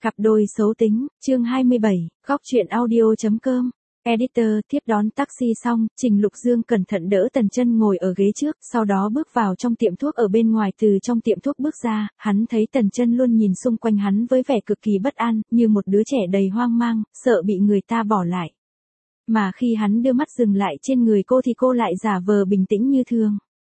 Cặp đôi xấu tính, chương 27, góc truyện audio.com. Editor. Tiếp đón taxi xong, Trình Lục Dương cẩn thận đỡ Tần Chân ngồi ở ghế trước, sau đó bước vào trong tiệm thuốc ở bên ngoài. Từ trong tiệm thuốc bước ra, hắn thấy Tần Chân luôn nhìn xung quanh hắn với vẻ cực kỳ bất an, như một đứa trẻ đầy hoang mang, sợ bị người ta bỏ lại. Mà khi hắn đưa mắt dừng lại trên người cô thì cô lại giả vờ bình tĩnh như thường.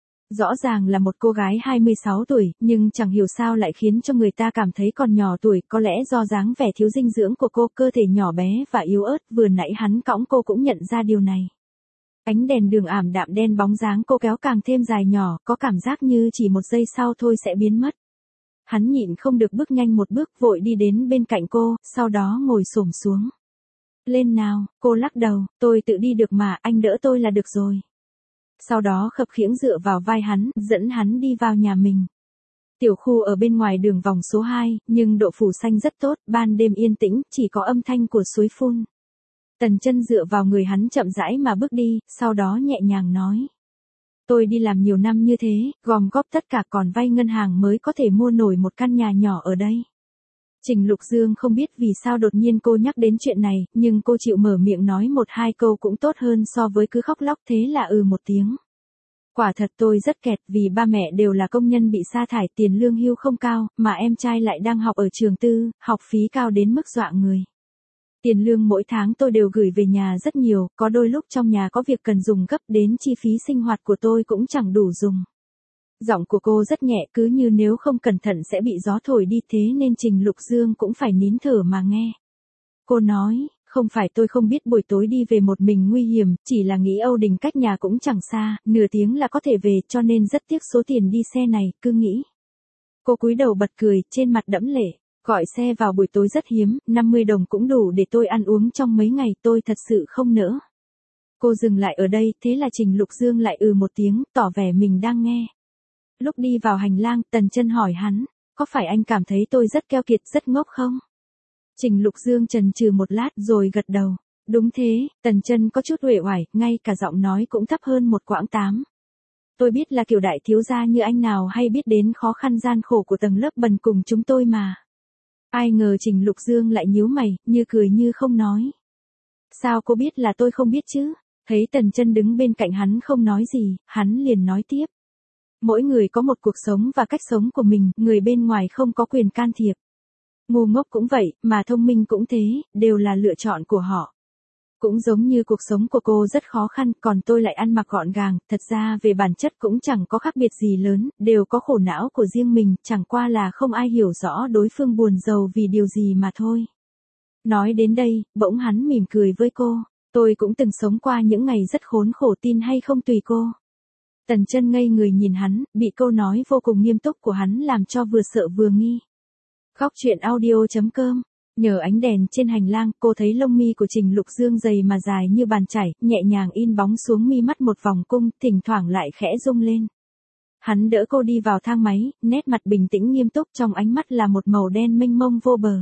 Rõ ràng là một cô gái 26 tuổi, nhưng chẳng hiểu sao lại khiến cho người ta cảm thấy còn nhỏ tuổi, có lẽ do dáng vẻ thiếu dinh dưỡng của cô, cơ thể nhỏ bé và yếu ớt, vừa nãy hắn cõng cô cũng nhận ra điều này. Ánh đèn đường ảm đạm đen bóng dáng cô kéo càng thêm dài nhỏ, có cảm giác như chỉ một giây sau thôi sẽ biến mất. Hắn nhịn không được bước nhanh một bước, vội đi đến bên cạnh cô, sau đó ngồi xổm xuống. Lên nào, cô lắc đầu, tôi tự đi được mà, anh đỡ tôi là được rồi. Sau đó khập khiễng dựa vào vai hắn, dẫn hắn đi vào nhà mình. Tiểu khu ở bên ngoài đường vòng số 2, nhưng độ phủ xanh rất tốt, ban đêm yên tĩnh, chỉ có âm thanh của suối phun. Tần Chân dựa vào người hắn chậm rãi mà bước đi, sau đó nhẹ nhàng nói. Tôi đi làm nhiều năm như thế, gom góp tất cả còn vay ngân hàng mới có thể mua nổi một căn nhà nhỏ ở đây. Trình Lục Dương không biết vì sao đột nhiên cô nhắc đến chuyện này, nhưng cô chịu mở miệng nói một hai câu cũng tốt hơn so với cứ khóc lóc, thế là một tiếng. Quả thật tôi rất kẹt vì ba mẹ đều là công nhân bị sa thải, tiền lương hưu không cao, mà em trai lại đang học ở trường tư, học phí cao đến mức dọa người. Tiền lương mỗi tháng tôi đều gửi về nhà rất nhiều, có đôi lúc trong nhà có việc cần dùng gấp, đến chi phí sinh hoạt của tôi cũng chẳng đủ dùng. Giọng của cô rất nhẹ, cứ như nếu không cẩn thận sẽ bị gió thổi đi, thế nên Trình Lục Dương cũng phải nín thở mà nghe. Cô nói, không phải tôi không biết buổi tối đi về một mình nguy hiểm, chỉ là nghĩ Âu Đình cách nhà cũng chẳng xa, nửa tiếng là có thể về, cho nên rất tiếc số tiền đi xe này, cứ nghĩ. Cô cúi đầu bật cười, trên mặt đẫm lệ, gọi xe vào buổi tối rất hiếm, 50 đồng cũng đủ để tôi ăn uống trong mấy ngày, tôi thật sự không nỡ. Cô dừng lại ở đây, thế là Trình Lục Dương lại một tiếng, tỏ vẻ mình đang nghe. Lúc đi vào hành lang, Tần Chân hỏi hắn, có phải anh cảm thấy tôi rất keo kiệt, rất ngốc không? Trình Lục Dương chần chừ một lát rồi gật đầu. Đúng thế, Tần Chân có chút uể oải, ngay cả giọng nói cũng thấp hơn một quãng 8. Tôi biết là kiểu đại thiếu gia như anh nào hay biết đến khó khăn gian khổ của tầng lớp bần cùng chúng tôi mà. Ai ngờ Trình Lục Dương lại nhíu mày, như cười như không nói. Sao cô biết là tôi không biết chứ? Thấy Tần Chân đứng bên cạnh hắn không nói gì, hắn liền nói tiếp. Mỗi người có một cuộc sống và cách sống của mình, người bên ngoài không có quyền can thiệp. Ngu ngốc cũng vậy, mà thông minh cũng thế, đều là lựa chọn của họ. Cũng giống như cuộc sống của cô rất khó khăn, còn tôi lại ăn mặc gọn gàng, thật ra về bản chất cũng chẳng có khác biệt gì lớn, đều có khổ não của riêng mình, chẳng qua là không ai hiểu rõ đối phương buồn rầu vì điều gì mà thôi. Nói đến đây, bỗng hắn mỉm cười với cô, tôi cũng từng sống qua những ngày rất khốn khổ, tin hay không tùy cô. Tần Chân ngây người nhìn hắn, bị câu nói vô cùng nghiêm túc của hắn làm cho vừa sợ vừa nghi. Góc truyện audio.com. Nhờ ánh đèn trên hành lang, cô thấy lông mi của Trình Lục Dương dày mà dài như bàn chải, nhẹ nhàng in bóng xuống mi mắt một vòng cung, thỉnh thoảng lại khẽ rung lên. Hắn đỡ cô đi vào thang máy, nét mặt bình tĩnh nghiêm túc, trong ánh mắt là một màu đen mênh mông vô bờ.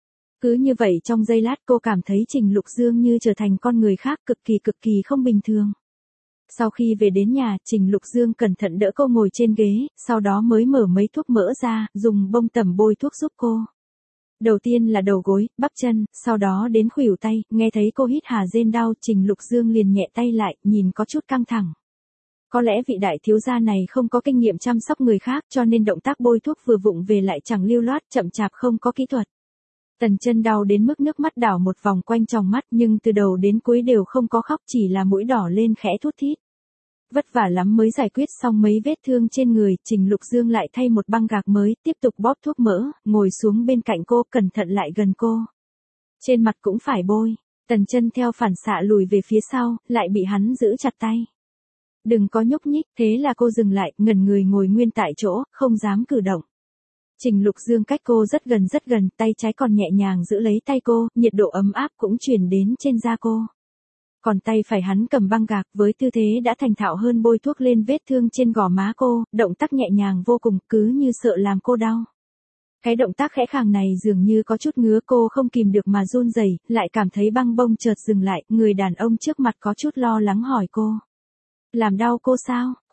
Cứ như vậy trong giây lát cô cảm thấy Trình Lục Dương như trở thành con người khác, cực kỳ không bình thường. Sau khi về đến nhà, Trình Lục Dương cẩn thận đỡ cô ngồi trên ghế, sau đó mới mở mấy thuốc mỡ ra, dùng bông tẩm bôi thuốc giúp cô. Đầu tiên là đầu gối, bắp chân, sau đó đến khuỷu tay, nghe thấy cô hít hà rên đau, Trình Lục Dương liền nhẹ tay lại, nhìn có chút căng thẳng. Có lẽ vị đại thiếu gia này không có kinh nghiệm chăm sóc người khác, cho nên động tác bôi thuốc vừa vụng về lại chẳng lưu loát, chậm chạp không có kỹ thuật. Tần Chân đau đến mức nước mắt đảo một vòng quanh tròng mắt, nhưng từ đầu đến cuối đều không có khóc, chỉ là mũi đỏ lên khẽ thút thít. Vất vả lắm mới giải quyết xong mấy vết thương trên người, Trình Lục Dương lại thay một băng gạc mới, tiếp tục bóp thuốc mỡ, ngồi xuống bên cạnh cô, cẩn thận lại gần cô. Trên mặt cũng phải bôi. Tần Chân theo phản xạ lùi về phía sau, lại bị hắn giữ chặt tay. Đừng có nhúc nhích, thế là cô dừng lại, ngẩn người ngồi nguyên tại chỗ, không dám cử động. Trình Lục Dương cách cô rất gần, tay trái còn nhẹ nhàng giữ lấy tay cô, nhiệt độ ấm áp cũng truyền đến trên da cô. Còn tay phải hắn cầm băng gạc với tư thế đã thành thạo hơn, bôi thuốc lên vết thương trên gò má cô, động tác nhẹ nhàng vô cùng, cứ như sợ làm cô đau. Cái động tác khẽ khàng này dường như có chút ngứa, cô không kìm được mà run rẩy, lại cảm thấy băng bông chợt dừng lại, người đàn ông trước mặt có chút lo lắng hỏi cô. Làm đau cô sao?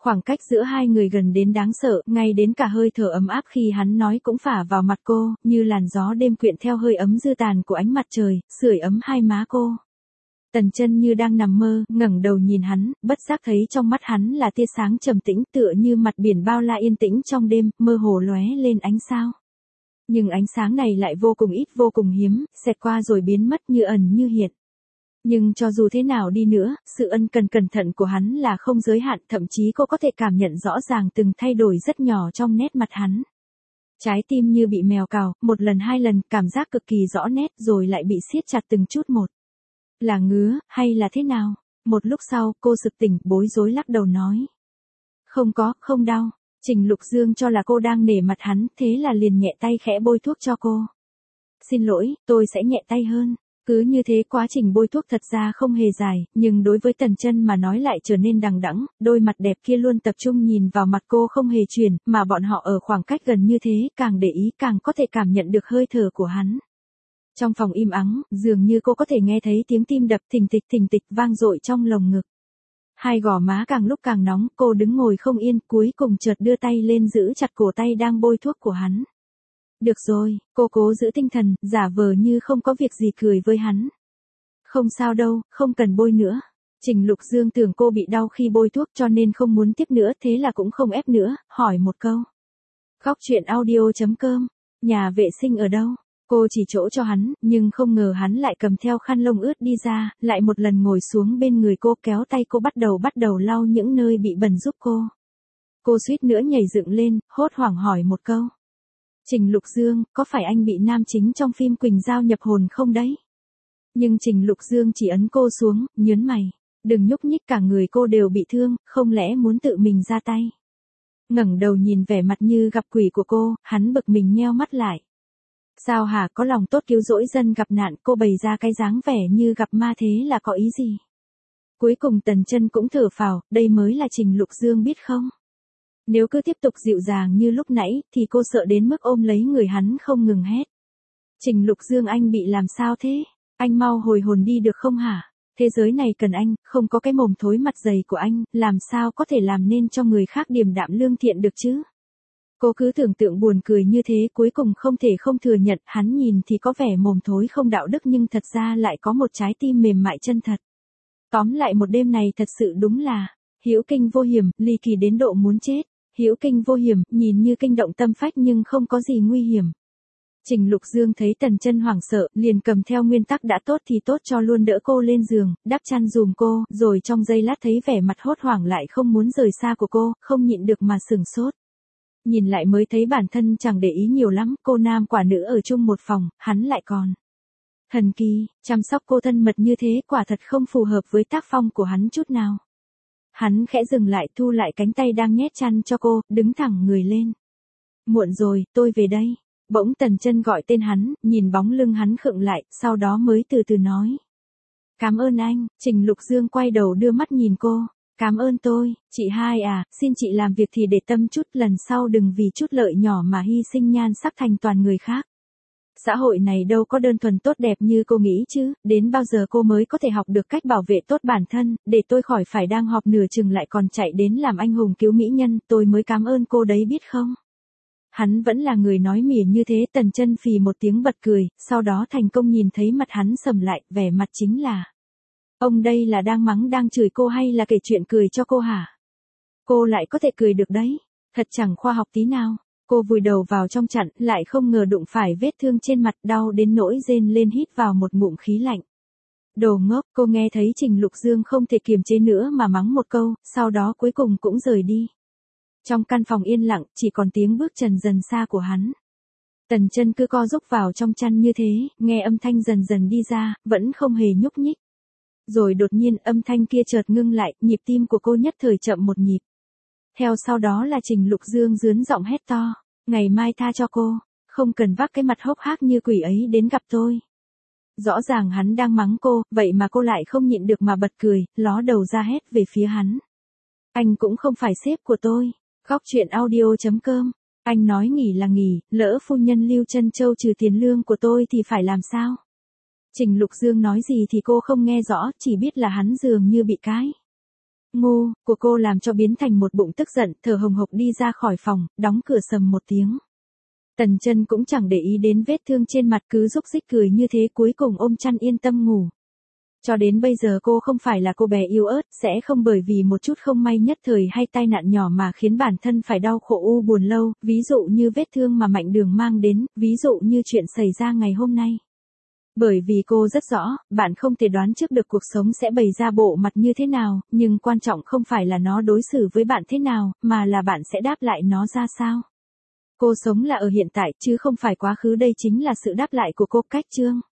Khoảng cách giữa hai người gần đến đáng sợ, ngay đến cả hơi thở ấm áp khi hắn nói cũng phả vào mặt cô, như làn gió đêm quyện theo hơi ấm dư tàn của ánh mặt trời, sưởi ấm hai má cô. Tần Chân như đang nằm mơ, ngẩng đầu nhìn hắn, bất giác thấy trong mắt hắn là tia sáng trầm tĩnh tựa như mặt biển bao la yên tĩnh trong đêm, mơ hồ lóe lên ánh sao. Nhưng ánh sáng này lại vô cùng ít vô cùng hiếm, xẹt qua rồi biến mất như ẩn như hiện. Nhưng cho dù thế nào đi nữa, sự ân cần cẩn thận của hắn là không giới hạn, thậm chí cô có thể cảm nhận rõ ràng từng thay đổi rất nhỏ trong nét mặt hắn. Trái tim như bị mèo cào, một lần hai lần, cảm giác cực kỳ rõ nét rồi lại bị siết chặt từng chút một. Là ngứa, hay là thế nào? Một lúc sau, cô sực tỉnh, bối rối lắc đầu nói. Không có, không đau. Trình Lục Dương cho là cô đang nể mặt hắn, thế là liền nhẹ tay khẽ bôi thuốc cho cô. Xin lỗi, tôi sẽ nhẹ tay hơn. Cứ như thế quá trình bôi thuốc thật ra không hề dài, nhưng đối với Tần Chân mà nói lại trở nên đằng đẵng, đôi mặt đẹp kia luôn tập trung nhìn vào mặt cô không hề chuyển, mà bọn họ ở khoảng cách gần như thế, càng để ý càng có thể cảm nhận được hơi thở của hắn. Trong phòng im ắng, dường như cô có thể nghe thấy tiếng tim đập thình thịch vang dội trong lồng ngực. Hai gò má càng lúc càng nóng, cô đứng ngồi không yên, cuối cùng chợt đưa tay lên giữ chặt cổ tay đang bôi thuốc của hắn. Được rồi, cô cố giữ tinh thần, giả vờ như không có việc gì cười với hắn. Không sao đâu, không cần bôi nữa. Trình Lục Dương tưởng cô bị đau khi bôi thuốc cho nên không muốn tiếp nữa, thế là cũng không ép nữa, hỏi một câu. Góc chuyện audio.com, nhà vệ sinh ở đâu? Cô chỉ chỗ cho hắn, nhưng không ngờ hắn lại cầm theo khăn lông ướt đi ra, lại một lần ngồi xuống bên người cô kéo tay cô bắt đầu lau những nơi bị bẩn giúp cô. Cô suýt nữa nhảy dựng lên, hốt hoảng hỏi một câu. Trình Lục Dương, có phải anh bị nam chính trong phim Quỳnh Giao nhập hồn không đấy? Nhưng Trình Lục Dương chỉ ấn cô xuống, nhớn mày. Đừng nhúc nhích, cả người cô đều bị thương, không lẽ muốn tự mình ra tay? Ngẩng đầu nhìn vẻ mặt như gặp quỷ của cô, hắn bực mình nheo mắt lại. Sao hả, có lòng tốt cứu rỗi dân gặp nạn, cô bày ra cái dáng vẻ như gặp ma thế là có ý gì? Cuối cùng Tần Chân cũng thở phào, đây mới là Trình Lục Dương biết không? Nếu cứ tiếp tục dịu dàng như lúc nãy, thì cô sợ đến mức ôm lấy người hắn không ngừng hét. Trình Lục Dương, anh bị làm sao thế? Anh mau hồi hồn đi được không hả? Thế giới này cần anh, không có cái mồm thối mặt dày của anh, làm sao có thể làm nên cho người khác điềm đạm lương thiện được chứ? Cô cứ tưởng tượng buồn cười như thế, cuối cùng không thể không thừa nhận, hắn nhìn thì có vẻ mồm thối không đạo đức nhưng thật ra lại có một trái tim mềm mại chân thật. Tóm lại một đêm này thật sự đúng là hữu kinh vô hiểm, ly kỳ đến độ muốn chết. Hữu kinh vô hiểm, nhìn như kinh động tâm phách nhưng không có gì nguy hiểm. Trình Lục Dương thấy Tần Chân hoảng sợ, liền cầm theo nguyên tắc đã tốt thì tốt cho luôn đỡ cô lên giường, đắp chăn dùm cô, rồi trong giây lát thấy vẻ mặt hốt hoảng lại không muốn rời xa của cô, không nhịn được mà sửng sốt. Nhìn lại mới thấy bản thân chẳng để ý nhiều lắm, cô nam quả nữ ở chung một phòng, hắn lại còn thần kỳ, chăm sóc cô thân mật như thế quả thật không phù hợp với tác phong của hắn chút nào. Hắn khẽ dừng lại, thu lại cánh tay đang nhét chăn cho cô, đứng thẳng người lên. Muộn rồi, tôi về đây. Bỗng Tần Chân gọi tên hắn, nhìn bóng lưng hắn khựng lại, sau đó mới từ từ nói. Cảm ơn anh. Trình Lục Dương quay đầu đưa mắt nhìn cô. Cảm ơn tôi, chị hai à, xin chị làm việc thì để tâm chút, lần sau đừng vì chút lợi nhỏ mà hy sinh nhan sắc thành toàn người khác. Xã hội này đâu có đơn thuần tốt đẹp như cô nghĩ chứ, đến bao giờ cô mới có thể học được cách bảo vệ tốt bản thân, để tôi khỏi phải đang họp nửa chừng lại còn chạy đến làm anh hùng cứu mỹ nhân, tôi mới cảm ơn cô đấy biết không? Hắn vẫn là người nói mỉa như thế. Tần Chân phì một tiếng bật cười, sau đó thành công nhìn thấy mặt hắn sầm lại, vẻ mặt chính là. Ông đây là đang mắng đang chửi cô hay là kể chuyện cười cho cô hả? Cô lại có thể cười được đấy, thật chẳng khoa học tí nào. Cô vùi đầu vào trong chăn, lại không ngờ đụng phải vết thương trên mặt, đau đến nỗi rên lên hít vào một ngụm khí lạnh. Đồ ngốc, cô nghe thấy Trình Lục Dương không thể kiềm chế nữa mà mắng một câu, sau đó cuối cùng cũng rời đi. Trong căn phòng yên lặng, chỉ còn tiếng bước chân dần xa của hắn. Tần Chân cứ co rúc vào trong chăn như thế, nghe âm thanh dần dần đi ra, vẫn không hề nhúc nhích. Rồi đột nhiên âm thanh kia chợt ngưng lại, nhịp tim của cô nhất thời chậm một nhịp. Theo sau đó là Trình Lục Dương rướn giọng hét to, ngày mai tha cho cô, không cần vác cái mặt hốc hác như quỷ ấy đến gặp tôi. Rõ ràng hắn đang mắng cô, vậy mà cô lại không nhịn được mà bật cười, ló đầu ra hét về phía hắn. Anh cũng không phải sếp của tôi. Góc chuyện audio.com, anh nói nghỉ là nghỉ, lỡ phu nhân Lưu Trân Châu trừ tiền lương của tôi thì phải làm sao? Trình Lục Dương nói gì thì cô không nghe rõ, chỉ biết là hắn dường như bị cái Ngu, của cô làm cho biến thành một bụng tức giận, thở hồng hộc đi ra khỏi phòng, đóng cửa sầm một tiếng. Tần Chân cũng chẳng để ý đến vết thương trên mặt, cứ rúc rích cười như thế, cuối cùng ôm chăn yên tâm ngủ. Cho đến bây giờ cô không phải là cô bé yếu ớt, sẽ không bởi vì một chút không may nhất thời hay tai nạn nhỏ mà khiến bản thân phải đau khổ u buồn lâu, ví dụ như vết thương mà Mạnh Đường mang đến, ví dụ như chuyện xảy ra ngày hôm nay. Bởi vì cô rất rõ, bạn không thể đoán trước được cuộc sống sẽ bày ra bộ mặt như thế nào, nhưng quan trọng không phải là nó đối xử với bạn thế nào, mà là bạn sẽ đáp lại nó ra sao. Cô sống là ở hiện tại chứ không phải quá khứ, đây chính là sự đáp lại của cô. Cách chương